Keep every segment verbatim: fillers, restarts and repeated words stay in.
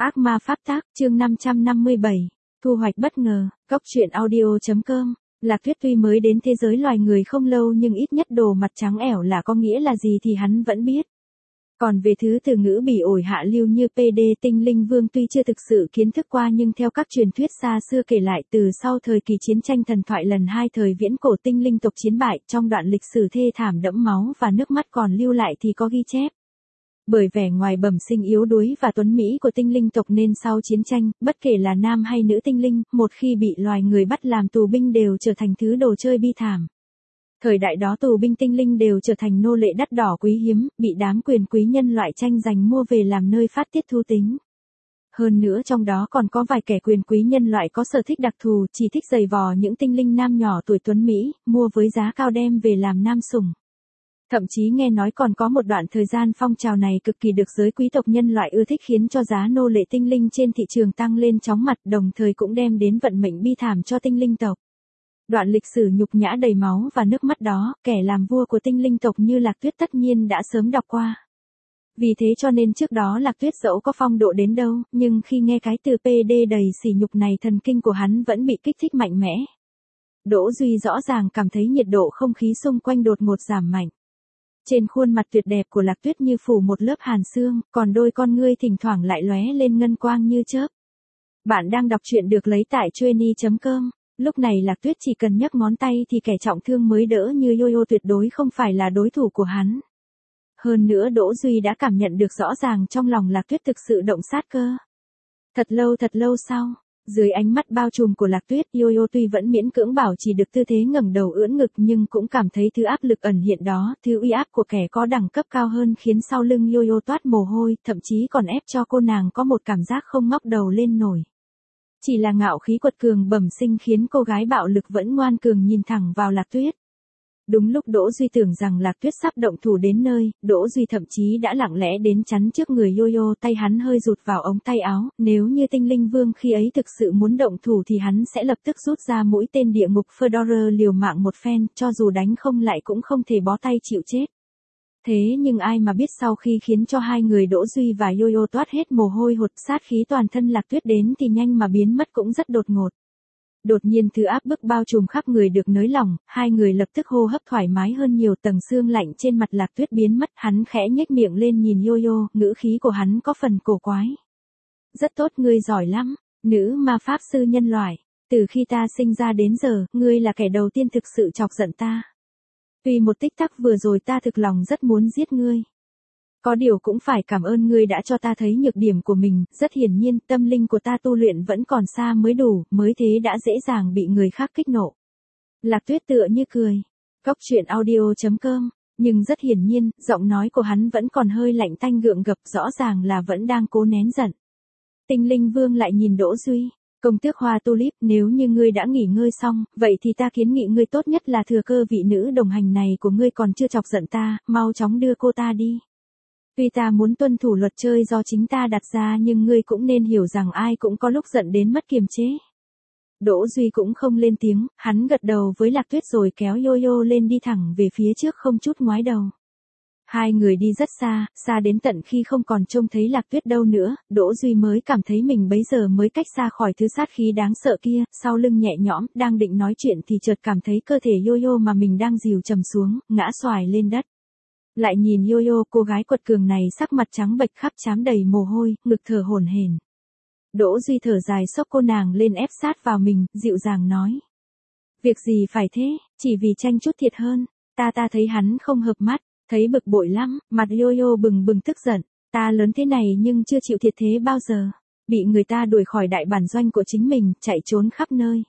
Ác ma pháp tác, chương năm trăm năm mươi bảy. Thu hoạch bất ngờ, Cóc truyện audio.com. Lạc Tuyết tuy mới đến thế giới loài người không lâu nhưng ít nhất đồ mặt trắng ẻo là có nghĩa là gì thì hắn vẫn biết. Còn về thứ từ ngữ bỉ ổi hạ lưu như pê đê tinh linh vương tuy chưa thực sự kiến thức qua nhưng theo các truyền thuyết xa xưa kể lại từ sau thời kỳ chiến tranh thần thoại lần hai thời viễn cổ tinh linh tộc chiến bại trong đoạn lịch sử thê thảm đẫm máu và nước mắt còn lưu lại thì có ghi chép. Bởi vẻ ngoài bẩm sinh yếu đuối và tuấn mỹ của tinh linh tộc nên sau chiến tranh, bất kể là nam hay nữ tinh linh, một khi bị loài người bắt làm tù binh đều trở thành thứ đồ chơi bi thảm. Thời đại đó tù binh tinh linh đều trở thành nô lệ đắt đỏ quý hiếm, bị đám quyền quý nhân loại tranh giành mua về làm nơi phát tiết thú tính. Hơn nữa trong đó còn có vài kẻ quyền quý nhân loại có sở thích đặc thù, chỉ thích giày vò những tinh linh nam nhỏ tuổi tuấn mỹ, mua với giá cao đem về làm nam sủng. Thậm chí nghe nói còn có một đoạn thời gian phong trào này cực kỳ được giới quý tộc nhân loại ưa thích khiến cho giá nô lệ tinh linh trên thị trường tăng lên chóng mặt, đồng thời cũng đem đến vận mệnh bi thảm cho tinh linh tộc. Đoạn lịch sử nhục nhã đầy máu và nước mắt đó, kẻ làm vua của tinh linh tộc như Lạc Tuyết tất nhiên đã sớm đọc qua. Vì thế cho nên trước đó Lạc Tuyết dẫu có phong độ đến đâu, nhưng khi nghe cái từ pê đê đầy sỉ nhục này thần kinh của hắn vẫn bị kích thích mạnh mẽ. Đỗ Duy rõ ràng cảm thấy nhiệt độ không khí xung quanh đột ngột giảm mạnh. Trên khuôn mặt tuyệt đẹp của Lạc Tuyết như phủ một lớp hàn xương, còn đôi con ngươi thỉnh thoảng lại lóe lên ngân quang như chớp. Bạn đang đọc truyện được lấy tại chueny chấm com. Lúc này Lạc Tuyết chỉ cần nhấc ngón tay thì kẻ trọng thương mới đỡ như Yo-yo tuyệt đối không phải là đối thủ của hắn. Hơn nữa Đỗ Duy đã cảm nhận được rõ ràng trong lòng Lạc Tuyết thực sự động sát cơ. Thật lâu thật lâu sau, dưới ánh mắt bao trùm của Lạc Tuyết, Yo-yo tuy vẫn miễn cưỡng bảo trì được tư thế ngẩng đầu ưỡn ngực nhưng cũng cảm thấy thứ áp lực ẩn hiện đó, thứ uy áp của kẻ có đẳng cấp cao hơn khiến sau lưng Yo-yo toát mồ hôi, thậm chí còn ép cho cô nàng có một cảm giác không ngóc đầu lên nổi. Chỉ là ngạo khí quật cường bẩm sinh khiến cô gái bạo lực vẫn ngoan cường nhìn thẳng vào Lạc Tuyết. Đúng lúc Đỗ Duy tưởng rằng Lạc Tuyết sắp động thủ đến nơi, Đỗ Duy thậm chí đã lặng lẽ đến chắn trước người Yo-yo, tay hắn hơi rụt vào ống tay áo, nếu như tinh linh vương khi ấy thực sự muốn động thủ thì hắn sẽ lập tức rút ra mũi tên địa ngục Fedora liều mạng một phen, cho dù đánh không lại cũng không thể bó tay chịu chết. Thế nhưng ai mà biết sau khi khiến cho hai người Đỗ Duy và Yo-yo toát hết mồ hôi hột, sát khí toàn thân Lạc Tuyết đến thì nhanh mà biến mất cũng rất đột ngột. Đột nhiên thứ áp bức bao trùm khắp người được nới lỏng, hai người lập tức hô hấp thoải mái hơn nhiều, tầng xương lạnh trên mặt Lạc Tuyết biến mất, hắn khẽ nhếch miệng lên nhìn Yo-yo, ngữ khí của hắn có phần cổ quái. Rất tốt, ngươi giỏi lắm, nữ ma pháp sư nhân loại, từ khi ta sinh ra đến giờ, ngươi là kẻ đầu tiên thực sự chọc giận ta. Vì một tích tắc vừa rồi ta thực lòng rất muốn giết ngươi. Có điều cũng phải cảm ơn ngươi đã cho ta thấy nhược điểm của mình, rất hiển nhiên tâm linh của ta tu luyện vẫn còn xa mới đủ, mới thế đã dễ dàng bị người khác kích nộ. Lạc Tuyết tựa như cười. Cóc truyện audio.com, nhưng rất hiển nhiên, giọng nói của hắn vẫn còn hơi lạnh tanh gượng gập, rõ ràng là vẫn đang cố nén giận. Tinh linh vương lại nhìn Đỗ Duy. Công tước Hoa Tulip, nếu như ngươi đã nghỉ ngơi xong, vậy thì ta kiến nghị ngươi tốt nhất là thừa cơ vị nữ đồng hành này của ngươi còn chưa chọc giận ta, mau chóng đưa cô ta đi. Tuy ta muốn tuân thủ luật chơi do chính ta đặt ra nhưng ngươi cũng nên hiểu rằng ai cũng có lúc giận đến mất kiềm chế. Đỗ Duy cũng không lên tiếng, hắn gật đầu với Lạc Tuyết rồi kéo Yo-yo lên đi thẳng về phía trước không chút ngoái đầu. Hai người đi rất xa, xa đến tận khi không còn trông thấy Lạc Tuyết đâu nữa, Đỗ Duy mới cảm thấy mình bấy giờ mới cách xa khỏi thứ sát khí đáng sợ kia, sau lưng nhẹ nhõm, đang định nói chuyện thì chợt cảm thấy cơ thể Yo-yo mà mình đang dìu trầm xuống, ngã xoài lên đất. Lại nhìn Yo-yo, cô gái quật cường này sắc mặt trắng bệch khắp trán đầy mồ hôi, ngực thở hổn hển. Đỗ Duy thở dài xốc cô nàng lên ép sát vào mình, dịu dàng nói. Việc gì phải thế, chỉ vì tranh chút thiệt hơn, ta ta thấy hắn không hợp mắt. Thấy bực bội lắm, mặt Yo-yo bừng bừng tức giận, ta lớn thế này nhưng chưa chịu thiệt thế bao giờ, bị người ta đuổi khỏi đại bản doanh của chính mình, chạy trốn khắp nơi.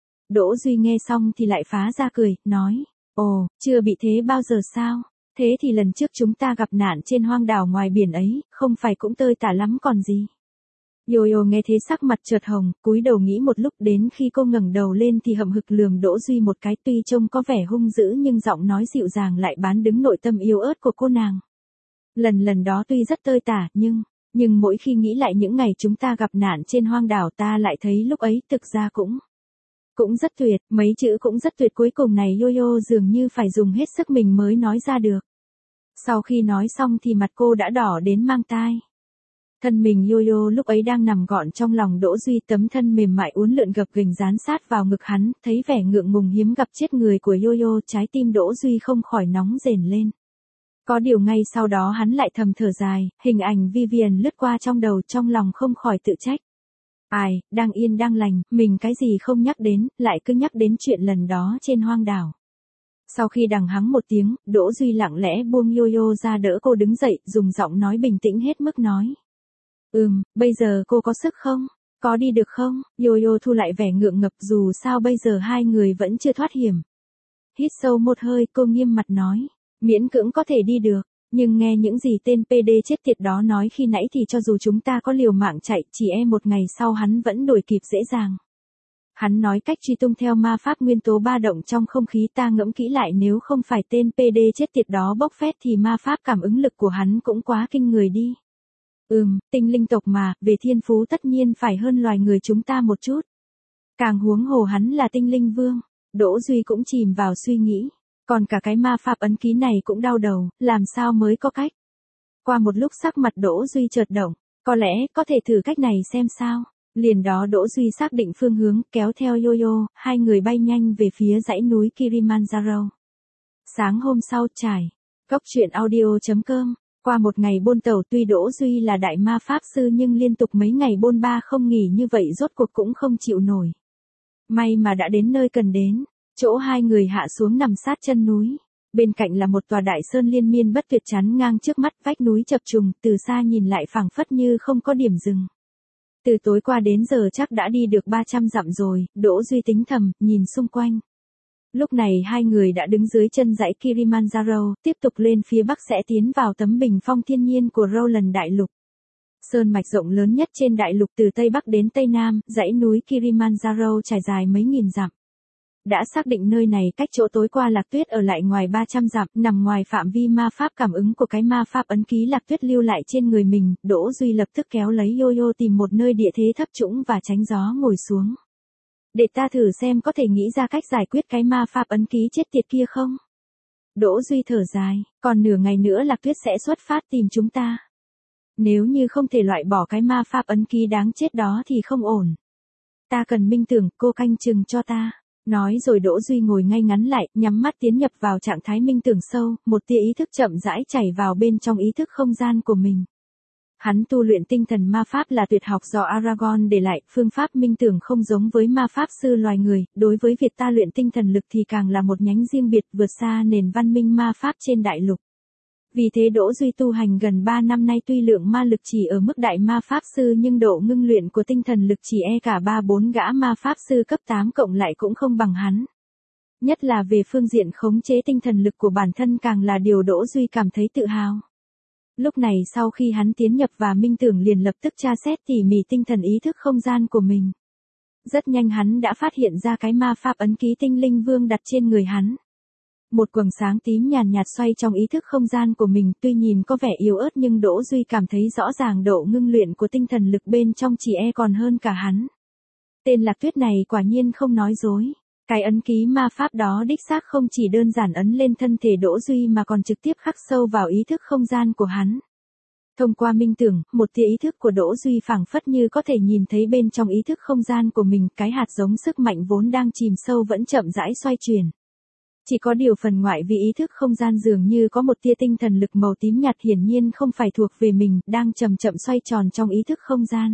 Đỗ Duy nghe xong thì lại phá ra cười, nói, ồ, chưa bị thế bao giờ sao, thế thì lần trước chúng ta gặp nạn trên hoang đảo ngoài biển ấy, không phải cũng tơi tả lắm còn gì. Yo-yo nghe thế sắc mặt chợt hồng, cúi đầu nghĩ một lúc, đến khi cô ngẩng đầu lên thì hậm hực lườm Đỗ Duy một cái, tuy trông có vẻ hung dữ nhưng giọng nói dịu dàng lại bán đứng nội tâm yếu ớt của cô nàng. Lần lần đó tuy rất tơi tả nhưng, nhưng mỗi khi nghĩ lại những ngày chúng ta gặp nạn trên hoang đảo ta lại thấy lúc ấy thực ra cũng, cũng rất tuyệt, mấy chữ cũng rất tuyệt cuối cùng này Yo-yo dường như phải dùng hết sức mình mới nói ra được. Sau khi nói xong thì mặt cô đã đỏ đến mang tai. Thân mình Yo-yo lúc ấy đang nằm gọn trong lòng Đỗ Duy, tấm thân mềm mại uốn lượn gập ghềnh dán sát vào ngực hắn, thấy vẻ ngượng ngùng hiếm gặp chết người của Yo-yo, trái tim Đỗ Duy không khỏi nóng rền lên. Có điều ngay sau đó hắn lại thầm thở dài, hình ảnh Vivian lướt qua trong đầu, trong lòng không khỏi tự trách. Ai, đang yên đang lành, mình cái gì không nhắc đến, lại cứ nhắc đến chuyện lần đó trên hoang đảo. Sau khi đằng hắng một tiếng, Đỗ Duy lặng lẽ buông Yo-yo ra đỡ cô đứng dậy, dùng giọng nói bình tĩnh hết mức nói. Ừm, bây giờ cô có sức không? Có đi được không? Yo-yo thu lại vẻ ngượng ngập, dù sao bây giờ hai người vẫn chưa thoát hiểm. Hít sâu một hơi, cô nghiêm mặt nói. Miễn cưỡng có thể đi được, nhưng nghe những gì tên pê đê chết tiệt đó nói khi nãy thì cho dù chúng ta có liều mạng chạy, chỉ e một ngày sau hắn vẫn đuổi kịp dễ dàng. Hắn nói cách truy tung theo ma pháp nguyên tố ba động trong không khí, ta ngẫm kỹ lại, nếu không phải tên pê đê chết tiệt đó bốc phét thì ma pháp cảm ứng lực của hắn cũng quá kinh người đi. Ừm, tinh linh tộc mà, về thiên phú tất nhiên phải hơn loài người chúng ta một chút. Càng huống hồ hắn là tinh linh vương. Đỗ Duy cũng chìm vào suy nghĩ. Còn cả cái ma pháp ấn ký này cũng đau đầu, làm sao mới có cách. Qua một lúc sắc mặt Đỗ Duy chợt động, có lẽ có thể thử cách này xem sao. Liền đó Đỗ Duy xác định phương hướng, kéo theo Yo-yo, hai người bay nhanh về phía dãy núi Kilimanjaro. Sáng hôm sau, trải. Góc truyện audio chấm com. Qua một ngày bôn tàu, tuy Đỗ Duy là đại ma pháp sư nhưng liên tục mấy ngày bôn ba không nghỉ như vậy rốt cuộc cũng không chịu nổi. May mà đã đến nơi cần đến, chỗ hai người hạ xuống nằm sát chân núi. Bên cạnh là một tòa đại sơn liên miên bất tuyệt chắn ngang trước mắt, vách núi chập trùng, từ xa nhìn lại phảng phất như không có điểm dừng. Từ tối qua đến giờ chắc đã đi được ba trăm dặm rồi, Đỗ Duy tính thầm, nhìn xung quanh. Lúc này hai người đã đứng dưới chân dãy Kilimanjaro, tiếp tục lên phía bắc sẽ tiến vào tấm bình phong thiên nhiên của Roland Đại Lục. Sơn mạch rộng lớn nhất trên đại lục từ Tây Bắc đến Tây Nam, dãy núi Kilimanjaro trải dài mấy nghìn dặm. Đã xác định nơi này cách chỗ tối qua Lạc Tuyết ở lại ngoài ba trăm dặm, nằm ngoài phạm vi ma pháp cảm ứng của cái ma pháp ấn ký Lạc Tuyết lưu lại trên người mình, Đỗ Duy lập tức kéo lấy Yo-yo tìm một nơi địa thế thấp trũng và tránh gió ngồi xuống. Để ta thử xem có thể nghĩ ra cách giải quyết cái ma pháp ấn ký chết tiệt kia không? Đỗ Duy thở dài, còn nửa ngày nữa Lạc Tuyết sẽ xuất phát tìm chúng ta. Nếu như không thể loại bỏ cái ma pháp ấn ký đáng chết đó thì không ổn. Ta cần minh tưởng, cô canh chừng cho ta. Nói rồi Đỗ Duy ngồi ngay ngắn lại, nhắm mắt tiến nhập vào trạng thái minh tưởng sâu, một tia ý thức chậm rãi chảy vào bên trong ý thức không gian của mình. Hắn tu luyện tinh thần ma pháp là tuyệt học do Aragorn để lại, phương pháp minh tưởng không giống với ma pháp sư loài người, đối với việc ta luyện tinh thần lực thì càng là một nhánh riêng biệt vượt xa nền văn minh ma pháp trên đại lục. Vì thế Đỗ Duy tu hành gần ba năm nay tuy lượng ma lực chỉ ở mức đại ma pháp sư nhưng độ ngưng luyện của tinh thần lực chỉ e cả ba bốn gã ma pháp sư cấp tám cộng lại cũng không bằng hắn. Nhất là về phương diện khống chế tinh thần lực của bản thân càng là điều Đỗ Duy cảm thấy tự hào. Lúc này sau khi hắn tiến nhập và minh tưởng liền lập tức tra xét tỉ mỉ tinh thần ý thức không gian của mình. Rất nhanh hắn đã phát hiện ra cái ma pháp ấn ký tinh linh vương đặt trên người hắn. Một quầng sáng tím nhàn nhạt xoay trong ý thức không gian của mình, tuy nhìn có vẻ yếu ớt nhưng Đỗ Duy cảm thấy rõ ràng độ ngưng luyện của tinh thần lực bên trong chỉ e còn hơn cả hắn. Tên Lạc Tuyết này quả nhiên không nói dối. Cái ấn ký ma pháp đó đích xác không chỉ đơn giản ấn lên thân thể Đỗ Duy mà còn trực tiếp khắc sâu vào ý thức không gian của hắn. Thông qua minh tưởng, một tia ý thức của Đỗ Duy phảng phất như có thể nhìn thấy bên trong ý thức không gian của mình, cái hạt giống sức mạnh vốn đang chìm sâu vẫn chậm rãi xoay chuyển. Chỉ có điều phần ngoại vi ý thức không gian dường như có một tia tinh thần lực màu tím nhạt hiển nhiên không phải thuộc về mình, đang chậm chậm xoay tròn trong ý thức không gian.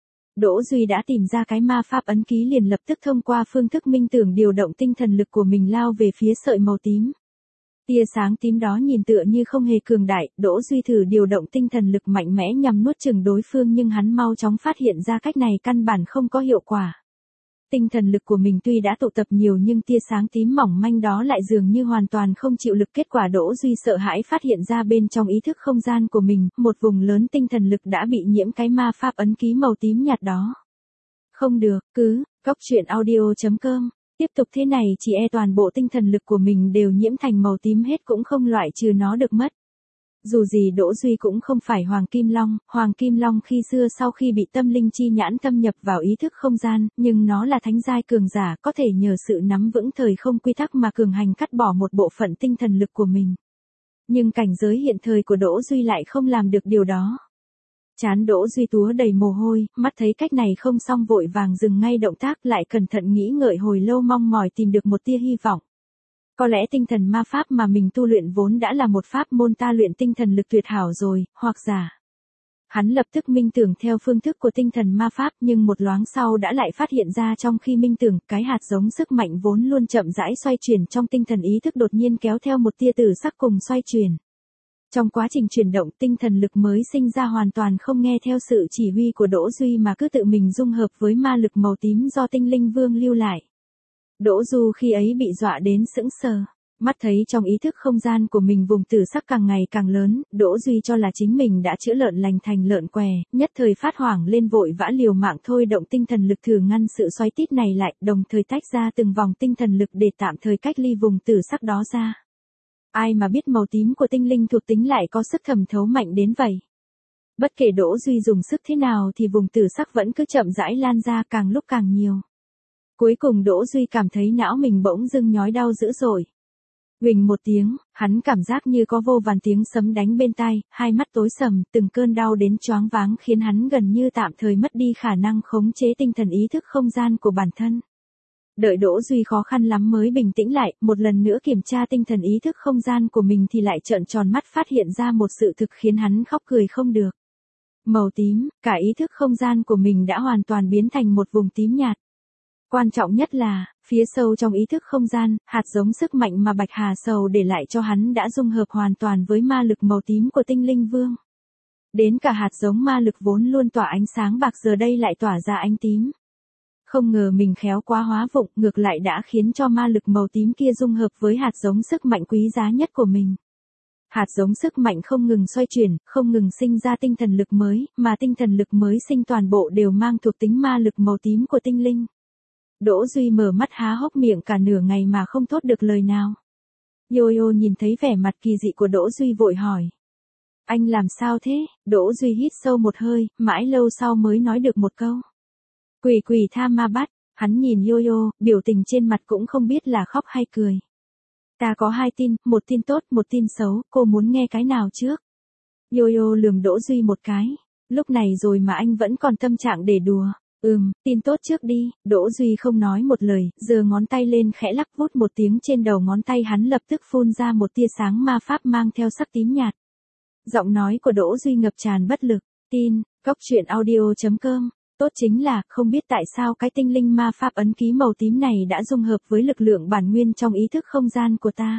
Đỗ Duy đã tìm ra cái ma pháp ấn ký liền lập tức thông qua phương thức minh tưởng điều động tinh thần lực của mình lao về phía sợi màu tím. Tia sáng tím đó nhìn tựa như không hề cường đại, Đỗ Duy thử điều động tinh thần lực mạnh mẽ nhằm nuốt chửng đối phương nhưng hắn mau chóng phát hiện ra cách này căn bản không có hiệu quả. Tinh thần lực của mình tuy đã tụ tập nhiều nhưng tia sáng tím mỏng manh đó lại dường như hoàn toàn không chịu lực, kết quả Đỗ Duy sợ hãi phát hiện ra bên trong ý thức không gian của mình, một vùng lớn tinh thần lực đã bị nhiễm cái ma pháp ấn ký màu tím nhạt đó. Không được, cứ, góc truyện audio chấm com, tiếp tục thế này chỉ e toàn bộ tinh thần lực của mình đều nhiễm thành màu tím hết cũng không loại trừ nó được mất. Dù gì Đỗ Duy cũng không phải Hoàng Kim Long, Hoàng Kim Long khi xưa sau khi bị tâm linh chi nhãn thâm nhập vào ý thức không gian, nhưng nó là thánh giai cường giả, có thể nhờ sự nắm vững thời không quy tắc mà cường hành cắt bỏ một bộ phận tinh thần lực của mình. Nhưng cảnh giới hiện thời của Đỗ Duy lại không làm được điều đó. Trán Đỗ Duy túa đầy mồ hôi, mắt thấy cách này không xong vội vàng dừng ngay động tác lại cẩn thận nghĩ ngợi hồi lâu mong mỏi tìm được một tia hy vọng. Có lẽ tinh thần ma pháp mà mình tu luyện vốn đã là một pháp môn ta luyện tinh thần lực tuyệt hảo rồi, hoặc giả. Hắn lập tức minh tưởng theo phương thức của tinh thần ma pháp nhưng một loáng sau đã lại phát hiện ra trong khi minh tưởng cái hạt giống sức mạnh vốn luôn chậm rãi xoay chuyển trong tinh thần ý thức đột nhiên kéo theo một tia tử sắc cùng xoay chuyển. Trong quá trình chuyển động tinh thần lực mới sinh ra hoàn toàn không nghe theo sự chỉ huy của Đỗ Duy mà cứ tự mình dung hợp với ma lực màu tím do tinh linh vương lưu lại. Đỗ Du khi ấy bị dọa đến sững sờ. Mắt thấy trong ý thức không gian của mình vùng tử sắc càng ngày càng lớn, Đỗ Duy cho là chính mình đã chữa lợn lành thành lợn què, nhất thời phát hoảng lên vội vã liều mạng thôi động tinh thần lực thử ngăn sự xoáy tít này lại, đồng thời tách ra từng vòng tinh thần lực để tạm thời cách ly vùng tử sắc đó ra. Ai mà biết màu tím của tinh linh thuộc tính lại có sức thẩm thấu mạnh đến vậy. Bất kể Đỗ Duy dùng sức thế nào thì vùng tử sắc vẫn cứ chậm rãi lan ra càng lúc càng nhiều. Cuối cùng Đỗ Duy cảm thấy não mình bỗng dưng nhói đau dữ dội. Huỳnh một tiếng, hắn cảm giác như có vô vàn tiếng sấm đánh bên tai, hai mắt tối sầm, từng cơn đau đến choáng váng khiến hắn gần như tạm thời mất đi khả năng khống chế tinh thần ý thức không gian của bản thân. Đợi Đỗ Duy khó khăn lắm mới bình tĩnh lại, một lần nữa kiểm tra tinh thần ý thức không gian của mình thì lại trợn tròn mắt phát hiện ra một sự thực khiến hắn khóc cười không được. Màu tím, cả ý thức không gian của mình đã hoàn toàn biến thành một vùng tím nhạt. Quan trọng nhất là, phía sâu trong ý thức không gian, hạt giống sức mạnh mà Bạch Hà Sầu để lại cho hắn đã dung hợp hoàn toàn với ma lực màu tím của tinh linh vương. Đến cả hạt giống ma lực vốn luôn tỏa ánh sáng bạc giờ đây lại tỏa ra ánh tím. Không ngờ mình khéo quá hóa vụng, ngược lại đã khiến cho ma lực màu tím kia dung hợp với hạt giống sức mạnh quý giá nhất của mình. Hạt giống sức mạnh không ngừng xoay chuyển, không ngừng sinh ra tinh thần lực mới, mà tinh thần lực mới sinh toàn bộ đều mang thuộc tính ma lực màu tím của tinh linh. Đỗ Duy mở mắt há hốc miệng cả nửa ngày mà không thốt được lời nào. Yo-yo nhìn thấy vẻ mặt kỳ dị của Đỗ Duy vội hỏi. Anh làm sao thế? Đỗ Duy hít sâu một hơi, mãi lâu sau mới nói được một câu. Quỷ quỷ tha ma bắt, hắn nhìn Yo-yo, biểu tình trên mặt cũng không biết là khóc hay cười. Ta có hai tin, một tin tốt, một tin xấu, cô muốn nghe cái nào trước? Yo-yo lườm Đỗ Duy một cái. Lúc này rồi mà anh vẫn còn tâm trạng để đùa. Ừm, tin tốt trước đi, Đỗ Duy không nói một lời, giơ ngón tay lên khẽ lắc vút một tiếng trên đầu ngón tay hắn lập tức phun ra một tia sáng ma pháp mang theo sắc tím nhạt. Giọng nói của Đỗ Duy ngập tràn bất lực, tin, cốc truyện audio chấm com, tốt chính là, không biết tại sao cái tinh linh ma pháp ấn ký màu tím này đã dung hợp với lực lượng bản nguyên trong ý thức không gian của ta.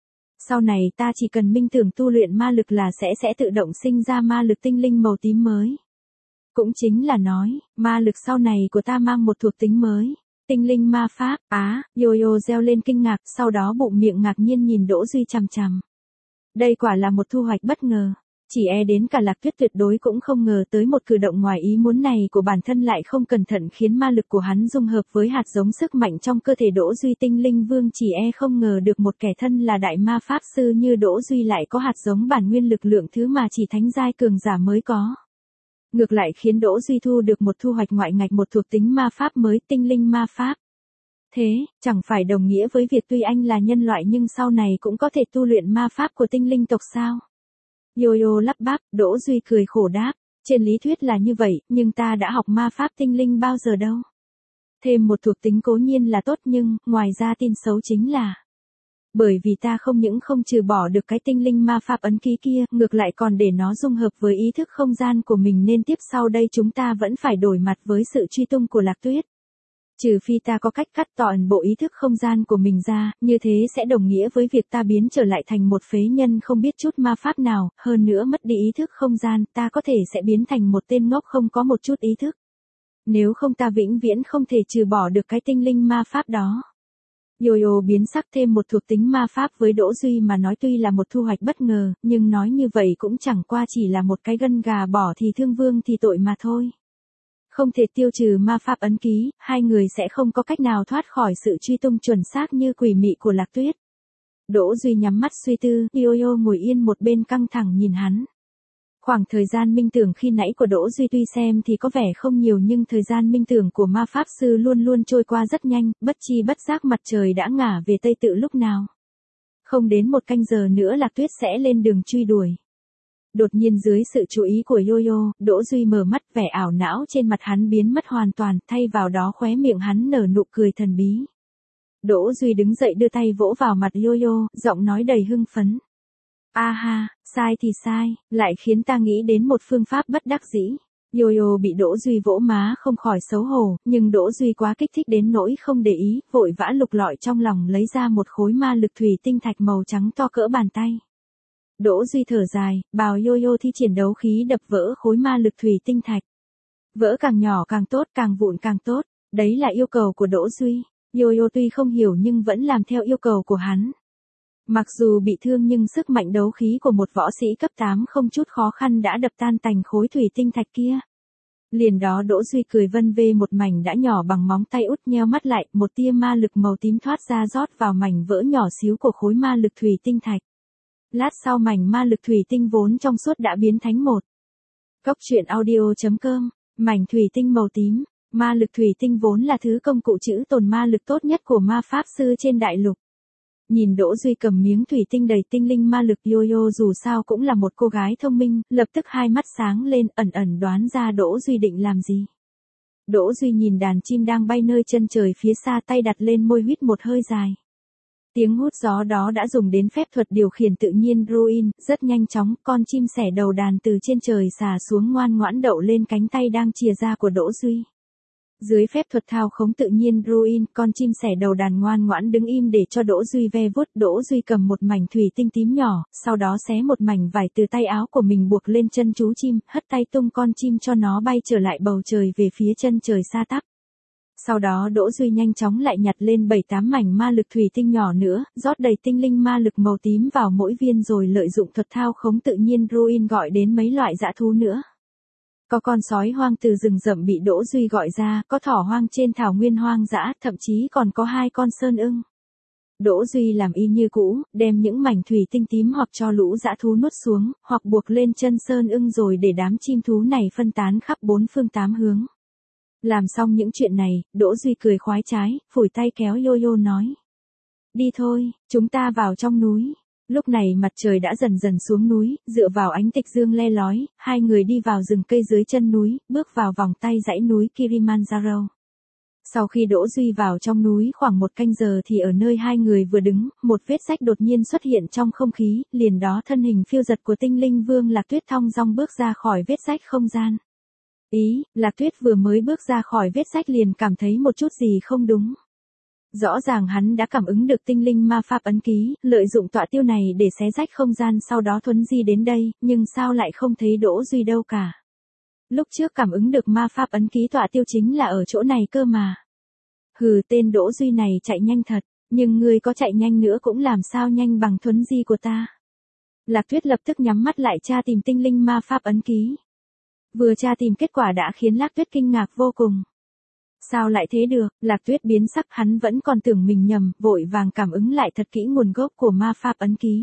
Sau này ta chỉ cần minh tưởng tu luyện ma lực là sẽ sẽ tự động sinh ra ma lực tinh linh màu tím mới. Cũng chính là nói, ma lực sau này của ta mang một thuộc tính mới. Tinh linh ma pháp, á, Yo-yo reo lên kinh ngạc, sau đó bụng miệng ngạc nhiên nhìn Đỗ Duy chằm chằm. Đây quả là một thu hoạch bất ngờ. Chỉ e đến cả Lạc Tuyết tuyệt đối cũng không ngờ tới một cử động ngoài ý muốn này của bản thân lại không cẩn thận khiến ma lực của hắn dung hợp với hạt giống sức mạnh trong cơ thể Đỗ Duy tinh linh vương chỉ e không ngờ được một kẻ thân là đại ma pháp sư như Đỗ Duy lại có hạt giống bản nguyên lực lượng thứ mà chỉ thánh giai cường giả mới có. Ngược lại khiến Đỗ Duy thu được một thu hoạch ngoại ngạch một thuộc tính ma pháp mới tinh linh ma pháp. Thế, chẳng phải đồng nghĩa với việc tuy anh là nhân loại nhưng sau này cũng có thể tu luyện ma pháp của tinh linh tộc sao? Yo-yo lắp bắp, Đỗ Duy cười khổ đáp, trên lý thuyết là như vậy, nhưng ta đã học ma pháp tinh linh bao giờ đâu. Thêm một thuộc tính cố nhiên là tốt nhưng, ngoài ra tin xấu chính là bởi vì ta không những không trừ bỏ được cái tinh linh ma pháp ấn ký kia, ngược lại còn để nó dung hợp với ý thức không gian của mình nên tiếp sau đây chúng ta vẫn phải đổi mặt với sự truy tung của Lạc Tuyết. Trừ phi ta có cách cắt toàn bộ ý thức không gian của mình ra, như thế sẽ đồng nghĩa với việc ta biến trở lại thành một phế nhân không biết chút ma pháp nào, hơn nữa mất đi ý thức không gian, ta có thể sẽ biến thành một tên ngốc không có một chút ý thức. Nếu không ta vĩnh viễn không thể trừ bỏ được cái tinh linh ma pháp đó. Yo-yo biến sắc thêm một thuộc tính ma pháp với Đỗ Duy mà nói tuy là một thu hoạch bất ngờ, nhưng nói như vậy cũng chẳng qua chỉ là một cái gân gà bỏ thì thương vương thì tội mà thôi. Không thể tiêu trừ ma pháp ấn ký, hai người sẽ không có cách nào thoát khỏi sự truy tung chuẩn xác như quỷ mị của Lạc Tuyết. Đỗ Duy nhắm mắt suy tư, Yo-yo ngồi yên một bên căng thẳng nhìn hắn. Khoảng thời gian minh tưởng khi nãy của Đỗ Duy tuy xem thì có vẻ không nhiều nhưng thời gian minh tưởng của ma pháp sư luôn luôn trôi qua rất nhanh, bất chi bất giác mặt trời đã ngả về tây tự lúc nào. Không đến một canh giờ nữa Lạc Tuyết sẽ lên đường truy đuổi. Đột nhiên dưới sự chú ý của Yo-Yo, Đỗ Duy mở mắt, vẻ ảo não trên mặt hắn biến mất hoàn toàn, thay vào đó khóe miệng hắn nở nụ cười thần bí. Đỗ Duy đứng dậy đưa tay vỗ vào mặt Yo-Yo, giọng nói đầy hưng phấn. A ha, sai thì sai, lại khiến ta nghĩ đến một phương pháp bất đắc dĩ. Yo-Yo bị Đỗ Duy vỗ má không khỏi xấu hổ, nhưng Đỗ Duy quá kích thích đến nỗi không để ý, vội vã lục lọi trong lòng lấy ra một khối ma lực thủy tinh thạch màu trắng to cỡ bàn tay. Đỗ Duy thở dài, bảo Yo-Yo thi triển đấu khí đập vỡ khối ma lực thủy tinh thạch. Vỡ càng nhỏ càng tốt, càng vụn càng tốt, đấy là yêu cầu của Đỗ Duy. Yo-Yo tuy không hiểu nhưng vẫn làm theo yêu cầu của hắn. Mặc dù bị thương nhưng sức mạnh đấu khí của một võ sĩ cấp tám không chút khó khăn đã đập tan tành khối thủy tinh thạch kia. Liền đó Đỗ Duy cười vân vê một mảnh đã nhỏ bằng móng tay út, nheo mắt lại, một tia ma lực màu tím thoát ra rót vào mảnh vỡ nhỏ xíu của khối ma lực thủy tinh thạch. Lát sau mảnh ma lực thủy tinh vốn trong suốt đã biến thành một. Cốc truyện audio chấm com, mảnh thủy tinh màu tím, ma lực thủy tinh vốn là thứ công cụ trữ tồn ma lực tốt nhất của ma pháp sư trên đại lục. Nhìn Đỗ Duy cầm miếng thủy tinh đầy tinh linh ma lực, Yo-Yo dù sao cũng là một cô gái thông minh, lập tức hai mắt sáng lên, ẩn ẩn đoán ra Đỗ Duy định làm gì. Đỗ Duy nhìn đàn chim đang bay nơi chân trời phía xa, tay đặt lên môi huýt một hơi dài. Tiếng hút gió đó đã dùng đến phép thuật điều khiển tự nhiên Ruin, rất nhanh chóng, con chim sẻ đầu đàn từ trên trời xà xuống ngoan ngoãn đậu lên cánh tay đang chìa ra của Đỗ Duy. Dưới phép thuật thao khống tự nhiên Ruin, con chim sẻ đầu đàn ngoan ngoãn đứng im để cho Đỗ Duy ve vuốt. Đỗ Duy cầm một mảnh thủy tinh tím nhỏ, sau đó xé một mảnh vải từ tay áo của mình buộc lên chân chú chim, hất tay tung con chim cho nó bay trở lại bầu trời về phía chân trời xa tắp. Sau đó Đỗ Duy nhanh chóng lại nhặt lên bảy tám mảnh ma lực thủy tinh nhỏ nữa, rót đầy tinh linh ma lực màu tím vào mỗi viên rồi lợi dụng thuật thao khống tự nhiên Ruin gọi đến mấy loại dã thú nữa. Có con sói hoang từ rừng rậm bị Đỗ Duy gọi ra, có thỏ hoang trên thảo nguyên hoang dã, thậm chí còn có hai con sơn ưng. Đỗ Duy làm y như cũ, đem những mảnh thủy tinh tím hoặc cho lũ dã thú nuốt xuống, hoặc buộc lên chân sơn ưng rồi để đám chim thú này phân tán khắp bốn phương tám hướng. Làm xong những chuyện này, Đỗ Duy cười khoái trái, phủi tay kéo Yo-Yo nói. Đi thôi, chúng ta vào trong núi. Lúc này mặt trời đã dần dần xuống núi, dựa vào ánh tịch dương le lói, hai người đi vào rừng cây dưới chân núi, bước vào vòng tay dãy núi Kilimanjaro. Sau khi Đỗ Duy vào trong núi khoảng một canh giờ thì ở nơi hai người vừa đứng, một vết rách đột nhiên xuất hiện trong không khí, liền đó thân hình phiêu dật của tinh linh vương Lạc Tuyết thong dong bước ra khỏi vết rách không gian. Ý, Lạc Tuyết vừa mới bước ra khỏi vết rách liền cảm thấy một chút gì không đúng. Rõ ràng hắn đã cảm ứng được tinh linh ma pháp ấn ký, lợi dụng tọa tiêu này để xé rách không gian sau đó thuấn di đến đây, nhưng sao lại không thấy Đỗ Duy đâu cả. Lúc trước cảm ứng được ma pháp ấn ký tọa tiêu chính là ở chỗ này cơ mà. Hừ, tên Đỗ Duy này chạy nhanh thật, nhưng ngươi có chạy nhanh nữa cũng làm sao nhanh bằng thuấn di của ta. Lạc Tuyết lập tức nhắm mắt lại tra tìm tinh linh ma pháp ấn ký. Vừa tra tìm kết quả đã khiến Lạc Tuyết kinh ngạc vô cùng. Sao lại thế được, Lạc Tuyết biến sắc, hắn vẫn còn tưởng mình nhầm, vội vàng cảm ứng lại thật kỹ nguồn gốc của ma pháp ấn ký.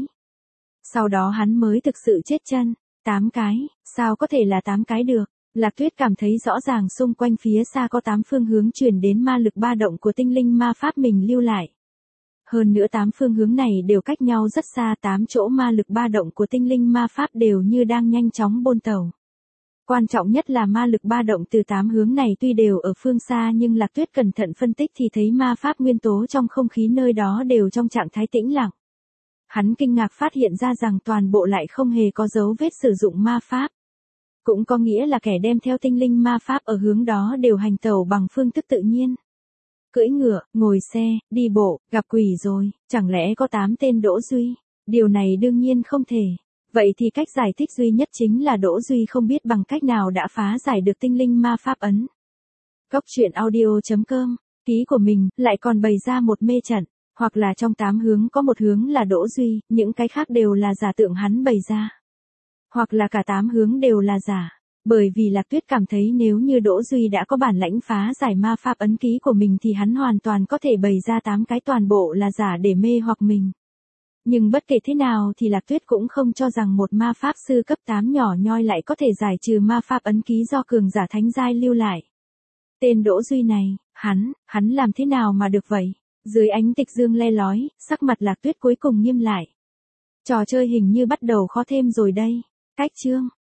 Sau đó hắn mới thực sự chết chân, tám cái, sao có thể là tám cái được, Lạc Tuyết cảm thấy rõ ràng xung quanh phía xa có tám phương hướng truyền đến ma lực ba động của tinh linh ma pháp mình lưu lại. Hơn nữa tám phương hướng này đều cách nhau rất xa, tám chỗ ma lực ba động của tinh linh ma pháp đều như đang nhanh chóng bôn tàu. Quan trọng nhất là ma lực ba động từ tám hướng này tuy đều ở phương xa nhưng Lạc Tuyết cẩn thận phân tích thì thấy ma pháp nguyên tố trong không khí nơi đó đều trong trạng thái tĩnh lặng. Hắn kinh ngạc phát hiện ra rằng toàn bộ lại không hề có dấu vết sử dụng ma pháp. Cũng có nghĩa là kẻ đem theo tinh linh ma pháp ở hướng đó đều hành tẩu bằng phương thức tự nhiên. Cưỡi ngựa, ngồi xe, đi bộ, gặp quỷ rồi, chẳng lẽ có tám tên Đỗ Duy? Điều này đương nhiên không thể. Vậy thì cách giải thích duy nhất chính là Đỗ Duy không biết bằng cách nào đã phá giải được tinh linh ma pháp ấn. Cốc truyện audio chấm com, ký của mình, lại còn bày ra một mê trận, hoặc là trong tám hướng có một hướng là Đỗ Duy, những cái khác đều là giả tượng hắn bày ra. Hoặc là cả tám hướng đều là giả, bởi vì Lạc Tuyết cảm thấy nếu như Đỗ Duy đã có bản lãnh phá giải ma pháp ấn ký của mình thì hắn hoàn toàn có thể bày ra tám cái toàn bộ là giả để mê hoặc mình. Nhưng bất kể thế nào thì Lạc Tuyết cũng không cho rằng một ma pháp sư cấp tám nhỏ nhoi lại có thể giải trừ ma pháp ấn ký do cường giả thánh giai lưu lại. Tên Đỗ Duy này, hắn, hắn làm thế nào mà được vậy? Dưới ánh tịch dương le lói, sắc mặt Lạc Tuyết cuối cùng nghiêm lại. Trò chơi hình như bắt đầu khó thêm rồi đây. Cách chương